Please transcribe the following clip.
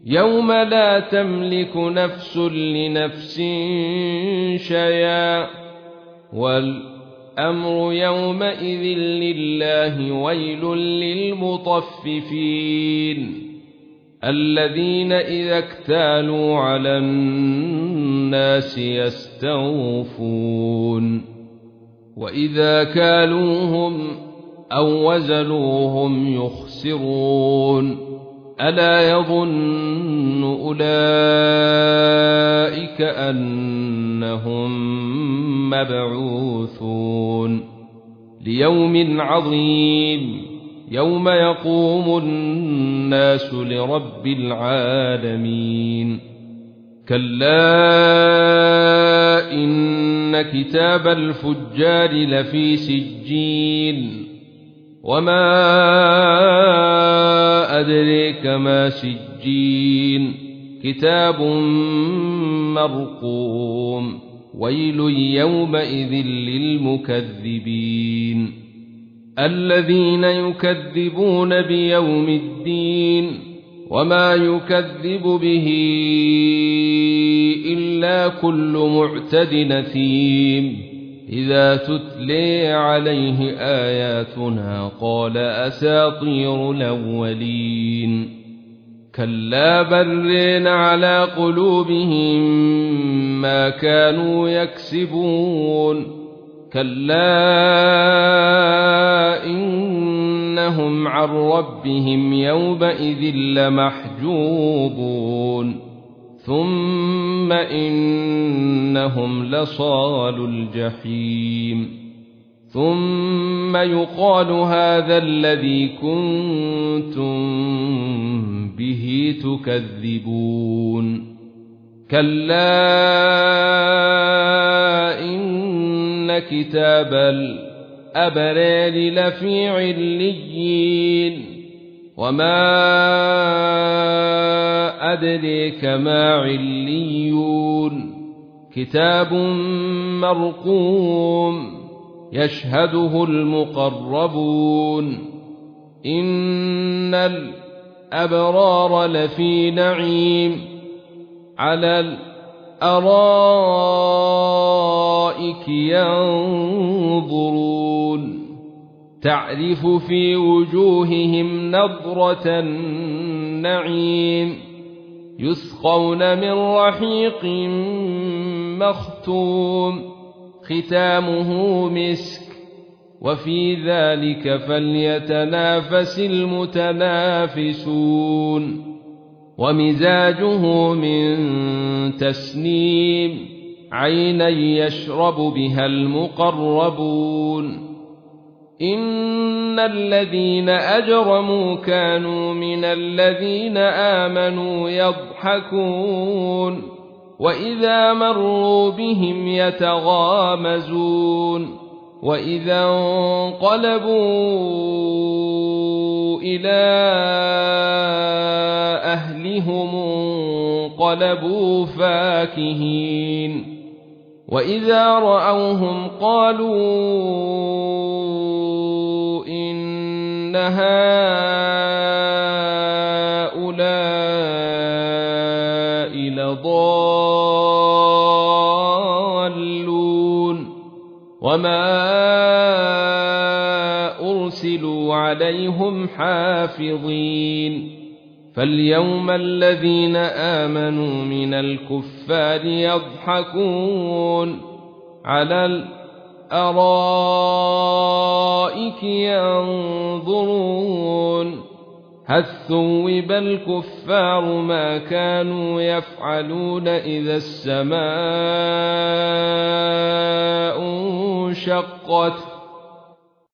يوم لا تملك نفس لنفس شيئا والأمر يومئذ لله. ويل للمطففين الذين إذا اكتالوا على الناس يستوفون وإذا كالوهم أو وزنوهم يخسرون. ألا يظن أولئك أنهم مبعوثون ليوم عظيم يوم يقوم الناس لرب العالمين. كلا إن كتاب الفجار لفي سجين وما أدريك ما سجين كتاب مرقوم. ويل يومئذ للمكذبين الذين يكذبون بيوم الدين وما يكذب به إلا كل معتد أثيم إذا تتلي عليه آياتنا قال أساطير الأولين. كلا بل على قلوبهم ما كانوا يكسبون. كلا إنهم عن ربهم يومئذ لمحجوبون ثم إنهم لصالو الجحيم ثم يقال هذا الذي كنتم به تكذبون. كلا إن كتاب الأبرار لفي عليين وما أدريك ما عليون كتاب مرقوم يشهده المقربون. إن الأبرار لفي نعيم على الأرائك ينظرون تعرف في وجوههم نضرة النعيم يسقون من رحيق مختوم ختامه مسك وفي ذلك فليتنافس المتنافسون. ومزاجه من تسنيم عينا يشرب بها المقربون. إن الذين أجرموا كانوا من الذين آمنوا يضحكون وإذا مروا بهم يتغامزون وإذا انقلبوا إلى أهلهم انقلبوا فاكهين وإذا رأوهم قالوا إن هؤلاء لضالون وما أرسلوا عليهم حافظين. فاليوم الذين آمنوا من الكفار يضحكون على الأرائك ينظرون هل ثوب الكفار ما كانوا يفعلون إذا السماء انشقت